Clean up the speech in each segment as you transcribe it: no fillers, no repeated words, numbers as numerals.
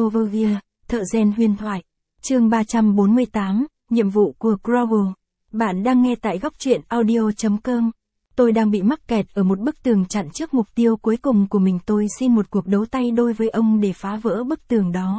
Overview, thợ rèn huyền thoại. Chương 348, nhiệm vụ của Grovel. Bạn đang nghe tại góc truyện audio.com. Tôi đang bị mắc kẹt ở một bức tường chặn trước mục tiêu cuối cùng của mình. Tôi xin một cuộc đấu tay đôi với ông để phá vỡ bức tường đó.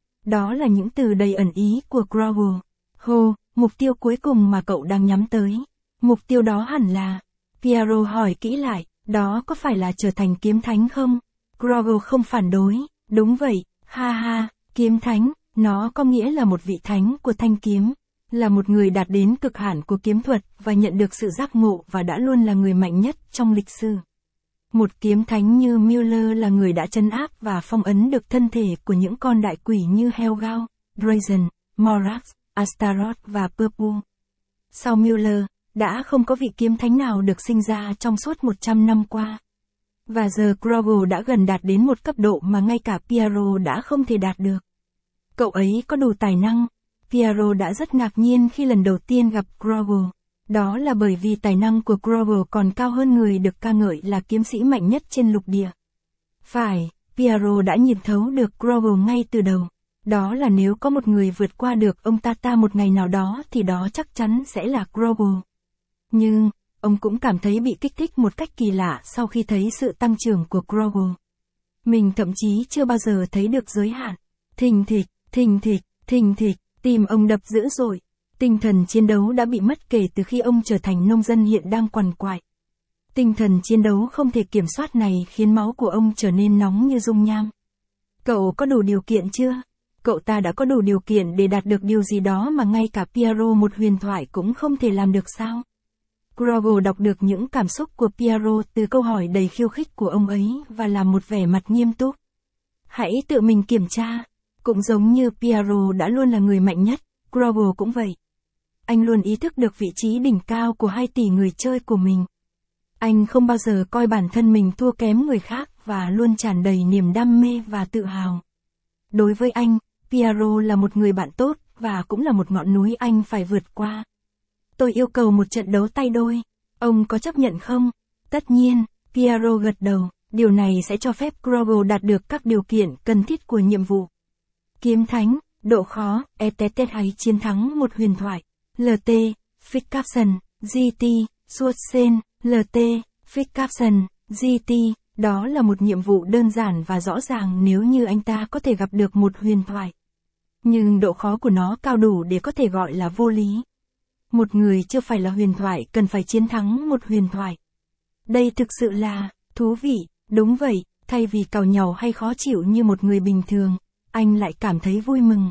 Đó là những từ đầy ẩn ý của Grovel. Hô, mục tiêu cuối cùng mà cậu đang nhắm tới. Mục tiêu đó hẳn là... Piero hỏi kỹ lại, đó có phải là trở thành kiếm thánh không? Grovel không phản đối. Đúng vậy, ha ha, kiếm thánh, nó có nghĩa là một vị thánh của thanh kiếm, là một người đạt đến cực hạn của kiếm thuật và nhận được sự giác ngộ và đã luôn là người mạnh nhất trong lịch sử. Một kiếm thánh như Müller là người đã trấn áp và phong ấn được thân thể của những con đại quỷ như Helgao, Drazen, Morax, Astaroth và Purple. Sau Müller, đã không có vị kiếm thánh nào được sinh ra trong suốt 100 năm qua. Và giờ Grovel đã gần đạt đến một cấp độ mà ngay cả Piero đã không thể đạt được. Cậu ấy có đủ tài năng. Piero đã rất ngạc nhiên khi lần đầu tiên gặp Grovel. Đó là bởi vì tài năng của Grovel còn cao hơn người được ca ngợi là kiếm sĩ mạnh nhất trên lục địa. Phải, Piero đã nhìn thấu được Grovel ngay từ đầu. Đó là nếu có một người vượt qua được ông ta một ngày nào đó thì đó chắc chắn sẽ là Grovel. Nhưng... ông cũng cảm thấy bị kích thích một cách kỳ lạ sau khi thấy sự tăng trưởng của Grovel. Mình thậm chí chưa bao giờ thấy được giới hạn. Thình thịch, thình thịch, thình thịch, tim ông đập dữ dội. Tinh thần chiến đấu đã bị mất kể từ khi ông trở thành nông dân hiện đang quằn quại. Tinh thần chiến đấu không thể kiểm soát này khiến máu của ông trở nên nóng như dung nham. Cậu có đủ điều kiện chưa? Cậu ta đã có đủ điều kiện để đạt được điều gì đó mà ngay cả Piero một huyền thoại cũng không thể làm được sao? Grovel đọc được những cảm xúc của Piero từ câu hỏi đầy khiêu khích của ông ấy và làm một vẻ mặt nghiêm túc. Hãy tự mình kiểm tra. Cũng giống như Piero đã luôn là người mạnh nhất, Grovel cũng vậy. Anh luôn ý thức được vị trí đỉnh cao của 2 tỷ người chơi của mình. Anh không bao giờ coi bản thân mình thua kém người khác và luôn tràn đầy niềm đam mê và tự hào. Đối với anh, Piero là một người bạn tốt và cũng là một ngọn núi anh phải vượt qua. Tôi yêu cầu một trận đấu tay đôi. Ông có chấp nhận không? Tất nhiên, Piero gật đầu. Điều này sẽ cho phép Grovel đạt được các điều kiện cần thiết của nhiệm vụ. Kiếm thánh, độ khó, ETT hay chiến thắng một huyền thoại. LT, Fickapson, GT, Suotsen, LT, Fickapson, GT. Đó là một nhiệm vụ đơn giản và rõ ràng nếu như anh ta có thể gặp được một huyền thoại. Nhưng độ khó của nó cao đủ để có thể gọi là vô lý. Một người chưa phải là huyền thoại cần phải chiến thắng một huyền thoại. Đây thực sự là thú vị, đúng vậy, thay vì càu nhàu hay khó chịu như một người bình thường, anh lại cảm thấy vui mừng.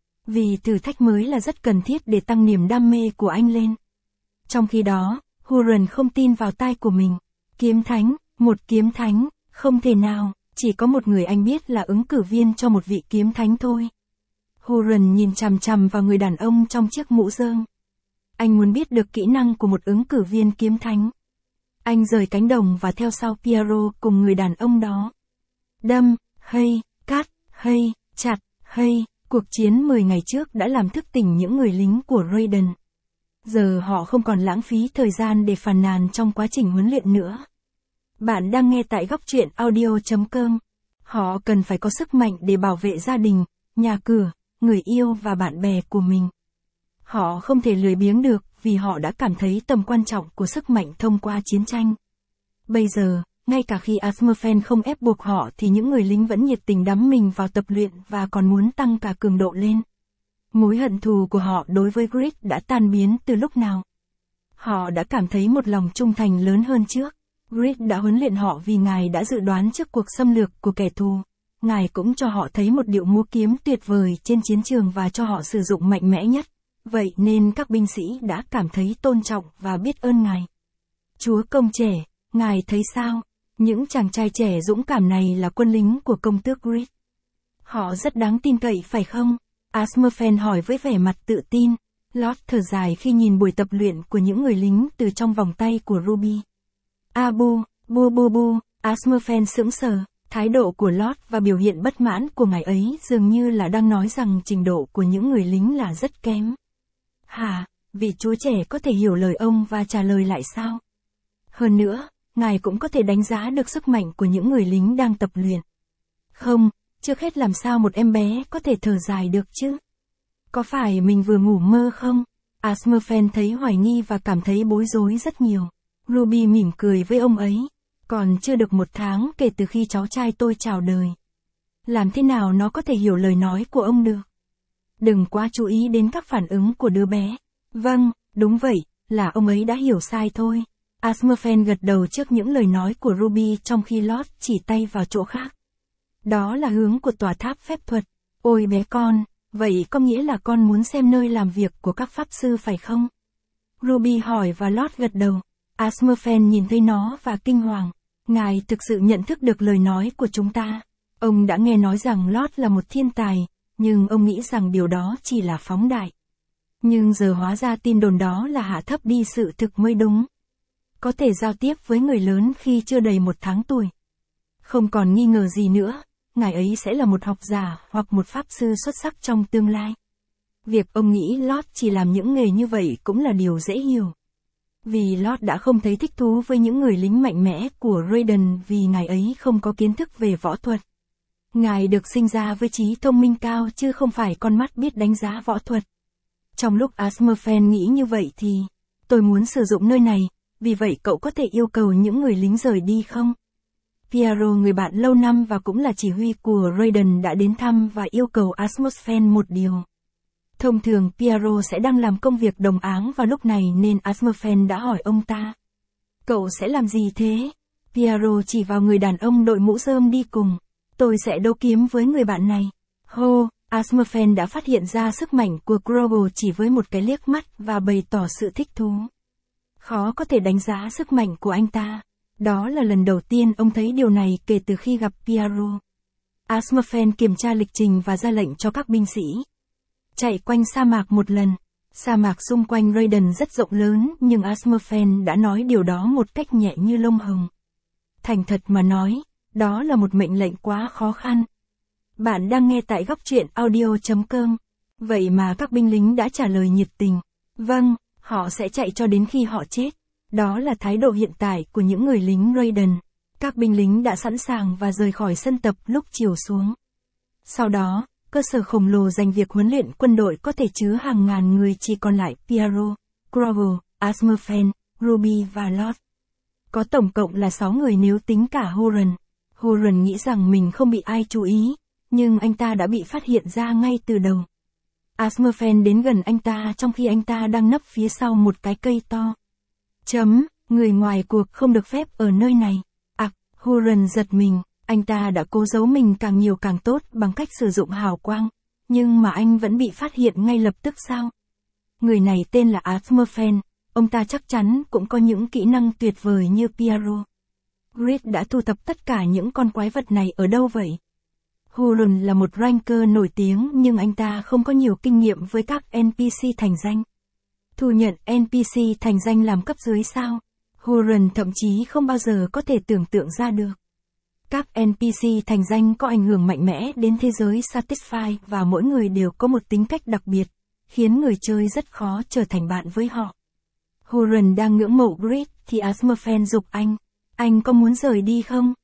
Vì thử thách mới là rất cần thiết để tăng niềm đam mê của anh lên. Trong khi đó, Huron không tin vào tai của mình. Kiếm thánh, một kiếm thánh, không thể nào, chỉ có một người anh biết là ứng cử viên cho một vị kiếm thánh thôi. Huron nhìn chằm chằm vào người đàn ông trong chiếc mũ rơm. Anh muốn biết được kỹ năng của một ứng cử viên kiếm thánh. Anh rời cánh đồng và theo sau Piero cùng người đàn ông đó. Đâm, hay, cắt, hay, chặt, hay, cuộc chiến 10 ngày trước đã làm thức tỉnh những người lính của Raiden. Giờ họ không còn lãng phí thời gian để phàn nàn trong quá trình huấn luyện nữa. Bạn đang nghe tại góc truyện audio.com. Họ cần phải có sức mạnh để bảo vệ gia đình, nhà cửa, người yêu và bạn bè của mình. Họ không thể lười biếng được vì họ đã cảm thấy tầm quan trọng của sức mạnh thông qua chiến tranh. Bây giờ, ngay cả khi Asmorphen không ép buộc họ thì những người lính vẫn nhiệt tình đắm mình vào tập luyện và còn muốn tăng cả cường độ lên. Mối hận thù của họ đối với Grid đã tan biến từ lúc nào. Họ đã cảm thấy một lòng trung thành lớn hơn trước. Grid đã huấn luyện họ vì Ngài đã dự đoán trước cuộc xâm lược của kẻ thù. Ngài cũng cho họ thấy một điệu múa kiếm tuyệt vời trên chiến trường và cho họ sử dụng mạnh mẽ nhất. Vậy nên các binh sĩ đã cảm thấy tôn trọng và biết ơn Ngài. Chúa công trẻ, Ngài thấy sao? Những chàng trai trẻ dũng cảm này là quân lính của công tước Grid. Họ rất đáng tin cậy phải không? Asmorphen hỏi với vẻ mặt tự tin. Lord thở dài khi nhìn buổi tập luyện của những người lính từ trong vòng tay của Ruby. Bu, Asmorphen sững sờ. Thái độ của Lord và biểu hiện bất mãn của ngài ấy dường như là đang nói rằng trình độ của những người lính là rất kém. Hả, vị chúa trẻ có thể hiểu lời ông và trả lời lại sao? Hơn nữa, ngài cũng có thể đánh giá được sức mạnh của những người lính đang tập luyện. Không, Trước hết làm sao một em bé có thể thở dài được chứ? Có phải mình vừa ngủ mơ không? Asmurfen thấy hoài nghi và cảm thấy bối rối rất nhiều. Ruby mỉm cười với ông ấy. Còn chưa được 1 tháng kể từ khi cháu trai tôi chào đời. Làm thế nào nó có thể hiểu lời nói của ông được? Đừng quá chú ý đến các phản ứng của đứa bé. Vâng, đúng vậy, là ông ấy đã hiểu sai thôi. Asmurfen gật đầu trước những lời nói của Ruby trong khi Lord chỉ tay vào chỗ khác. Đó là hướng của tòa tháp phép thuật. Ôi bé con, vậy có nghĩa là con muốn xem nơi làm việc của các pháp sư phải không? Ruby hỏi và Lord gật đầu. Asmurfen nhìn thấy nó và kinh hoàng. Ngài thực sự nhận thức được lời nói của chúng ta. Ông đã nghe nói rằng Lord là một thiên tài, nhưng ông nghĩ rằng điều đó chỉ là phóng đại. Nhưng giờ hóa ra tin đồn đó là hạ thấp đi sự thực mới đúng. Có thể giao tiếp với người lớn khi chưa đầy 1 tháng tuổi. Không còn nghi ngờ gì nữa, ngài ấy sẽ là một học giả hoặc một pháp sư xuất sắc trong tương lai. Việc ông nghĩ Lord chỉ làm những nghề như vậy cũng là điều dễ hiểu. Vì Lord đã không thấy thích thú với những người lính mạnh mẽ của Raiden vì ngài ấy không có kiến thức về võ thuật. Ngài được sinh ra với trí thông minh cao chứ không phải con mắt biết đánh giá võ thuật. Trong lúc Asmurfen nghĩ như vậy thì, tôi muốn sử dụng nơi này, vì vậy cậu có thể yêu cầu những người lính rời đi không? Piero, người bạn lâu năm và cũng là chỉ huy của Raiden, đã đến thăm và yêu cầu Asmurfen một điều. Thông thường Piero sẽ đang làm công việc đồng áng vào lúc này nên Asmurfen đã hỏi ông ta. Cậu sẽ làm gì thế? Piero chỉ vào người đàn ông đội mũ rơm đi cùng. Tôi sẽ đấu kiếm với người bạn này. Hô, Asmurfen đã phát hiện ra sức mạnh của Grogu chỉ với một cái liếc mắt và bày tỏ sự thích thú. Khó có thể đánh giá sức mạnh của anh ta. Đó là lần đầu tiên ông thấy điều này kể từ khi gặp Piero. Asmurfen kiểm tra lịch trình và ra lệnh cho các binh sĩ chạy quanh sa mạc một lần. Sa mạc xung quanh Raiden rất rộng lớn nhưng Asmurfen đã nói điều đó một cách nhẹ như lông hồng. Thành thật mà nói, đó là một mệnh lệnh quá khó khăn. Bạn đang nghe tại góc truyện audio.com. Vậy mà các binh lính đã trả lời nhiệt tình. Vâng, họ sẽ chạy cho đến khi họ chết. Đó là thái độ hiện tại của những người lính Raiden. Các binh lính đã sẵn sàng và rời khỏi sân tập lúc chiều xuống. Sau đó, cơ sở khổng lồ dành việc huấn luyện quân đội có thể chứa hàng ngàn người chỉ còn lại Piero, Grogu, Asmurfen, Ruby và Lord. Có tổng cộng là 6 người nếu tính cả Huron. Huron nghĩ rằng mình không bị ai chú ý, nhưng anh ta đã bị phát hiện ra ngay từ đầu. Asmurfen đến gần anh ta trong khi anh ta đang nấp phía sau một cái cây to. Người ngoài cuộc không được phép ở nơi này. Huron giật mình, anh ta đã cố giấu mình càng nhiều càng tốt bằng cách sử dụng hào quang, nhưng mà anh vẫn bị phát hiện ngay lập tức sao? Người này tên là Asmurfen, ông ta chắc chắn cũng có những kỹ năng tuyệt vời như Piero. Grid đã thu thập tất cả những con quái vật này ở đâu vậy? Huron là một ranker nổi tiếng nhưng anh ta không có nhiều kinh nghiệm với các NPC thành danh. Thu nhận NPC thành danh làm cấp dưới sao? Huron thậm chí không bao giờ có thể tưởng tượng ra được. Các NPC thành danh có ảnh hưởng mạnh mẽ đến thế giới Satisfy và mỗi người đều có một tính cách đặc biệt, khiến người chơi rất khó trở thành bạn với họ. Huron đang ngưỡng mộ Grid thì Asmurfen giục anh. Anh có muốn rời đi không?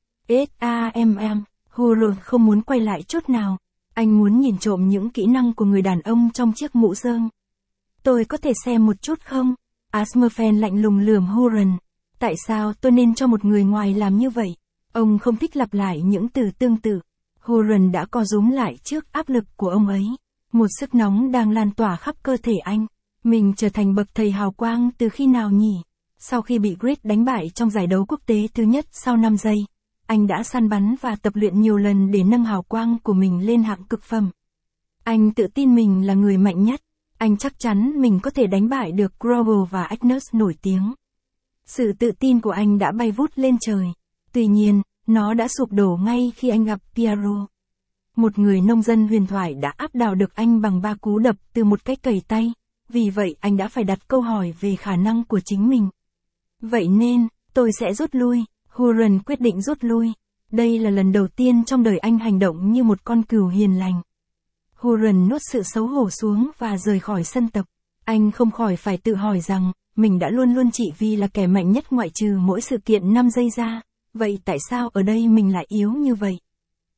Huron không muốn quay lại chút nào. Anh muốn nhìn trộm những kỹ năng của người đàn ông trong chiếc mũ rơm. Tôi có thể xem một chút không? Asmurfen lạnh lùng lườm Huron. Tại sao tôi nên cho một người ngoài làm như vậy? Ông không thích lặp lại những từ tương tự. Huron đã co rúm lại trước áp lực của ông ấy. Một sức nóng đang lan tỏa khắp cơ thể anh. Mình trở thành bậc thầy hào quang từ khi nào nhỉ? Sau khi bị Grid đánh bại trong giải đấu quốc tế thứ nhất sau 5 giây, anh đã săn bắn và tập luyện nhiều lần để nâng hào quang của mình lên hạng cực phẩm. Anh tự tin mình là người mạnh nhất. Anh chắc chắn mình có thể đánh bại được Grogu và Agnus nổi tiếng. Sự tự tin của anh đã bay vút lên trời. Tuy nhiên, nó đã sụp đổ ngay khi anh gặp Piero. Một người nông dân huyền thoại đã áp đảo được anh bằng 3 cú đập từ một cái cày tay. Vì vậy anh đã phải đặt câu hỏi về khả năng của chính mình. Vậy nên, tôi sẽ rút lui. Huron quyết định rút lui. Đây là lần đầu tiên trong đời anh hành động như một con cừu hiền lành. Huron nuốt sự xấu hổ xuống và rời khỏi sân tập. Anh không khỏi phải tự hỏi rằng, mình đã luôn luôn chỉ vì là kẻ mạnh nhất ngoại trừ mỗi sự kiện 5 giây ra. Vậy tại sao ở đây mình lại yếu như vậy?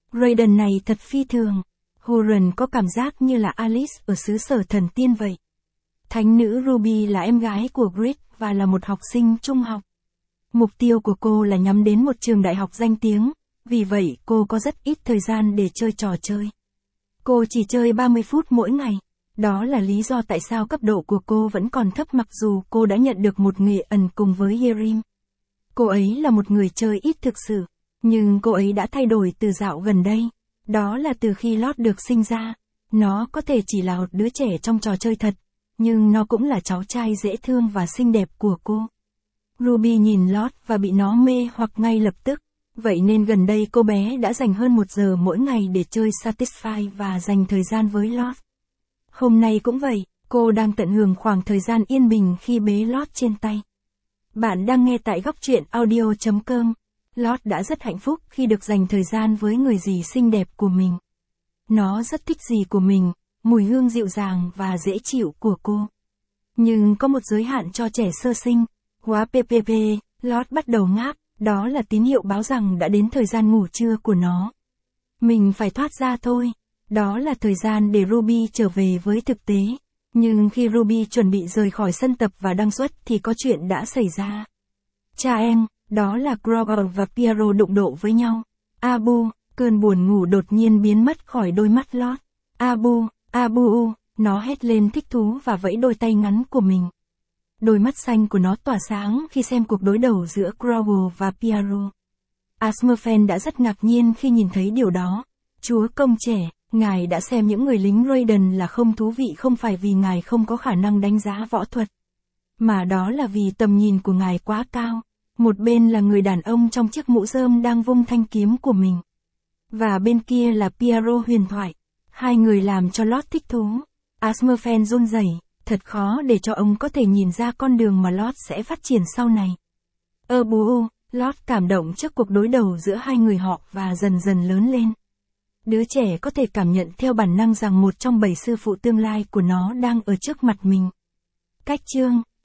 Raiden này thật phi thường. Huron có cảm giác như là Alice ở xứ sở thần tiên vậy. Thánh nữ Ruby là em gái của Grid và là một học sinh trung học. Mục tiêu của cô là nhắm đến một trường đại học danh tiếng, vì vậy cô có rất ít thời gian để chơi trò chơi. Cô chỉ chơi 30 phút mỗi ngày. Đó là lý do tại sao cấp độ của cô vẫn còn thấp mặc dù cô đã nhận được một nghệ ẩn cùng với Yerim. Cô ấy là một người chơi ít thực sự, nhưng cô ấy đã thay đổi từ dạo gần đây. Đó là từ khi Lord được sinh ra. Nó có thể chỉ là một đứa trẻ trong trò chơi thật, nhưng nó cũng là cháu trai dễ thương và xinh đẹp của cô. Ruby nhìn Lord và bị nó mê hoặc ngay lập tức. Vậy nên gần đây cô bé đã dành hơn 1 giờ mỗi ngày để chơi Satisfy và dành thời gian với Lord. Hôm nay cũng vậy, cô đang tận hưởng khoảng thời gian yên bình khi bế Lord trên tay. Bạn đang nghe tại góc truyện audio.com. Lord đã rất hạnh phúc khi được dành thời gian với người dì xinh đẹp của mình. Nó rất thích dì của mình, mùi hương dịu dàng và dễ chịu của cô. Nhưng có một giới hạn cho trẻ sơ sinh. Quá ppp, Lord bắt đầu ngáp, đó là tín hiệu báo rằng đã đến thời gian ngủ trưa của nó. Mình phải thoát ra thôi. Đó là thời gian để Ruby trở về với thực tế. Nhưng khi Ruby chuẩn bị rời khỏi sân tập và đăng xuất thì có chuyện đã xảy ra. Cha em, đó là Grover và Piero đụng độ với nhau. Abu, cơn buồn ngủ đột nhiên biến mất khỏi đôi mắt Lord. Abu, nó hét lên thích thú và vẫy đôi tay ngắn của mình. Đôi mắt xanh của nó tỏa sáng khi xem cuộc đối đầu giữa Grover và Piero. Asmerfen đã rất ngạc nhiên khi nhìn thấy điều đó. Chúa công trẻ, ngài đã xem những người lính Raiden là không thú vị không phải vì ngài không có khả năng đánh giá võ thuật, mà đó là vì tầm nhìn của ngài quá cao. Một bên là người đàn ông trong chiếc mũ rơm đang vung thanh kiếm của mình. Và bên kia là Piero huyền thoại. Hai người làm cho Lord thích thú. Asmerfen run rẩy, thật khó để cho ông có thể nhìn ra con đường mà Lord sẽ phát triển sau này. Bú, Lord cảm động trước cuộc đối đầu giữa hai người họ và dần dần lớn lên. Đứa trẻ có thể cảm nhận theo bản năng rằng một trong 7 sư phụ tương lai của nó đang ở trước mặt mình. Cách chương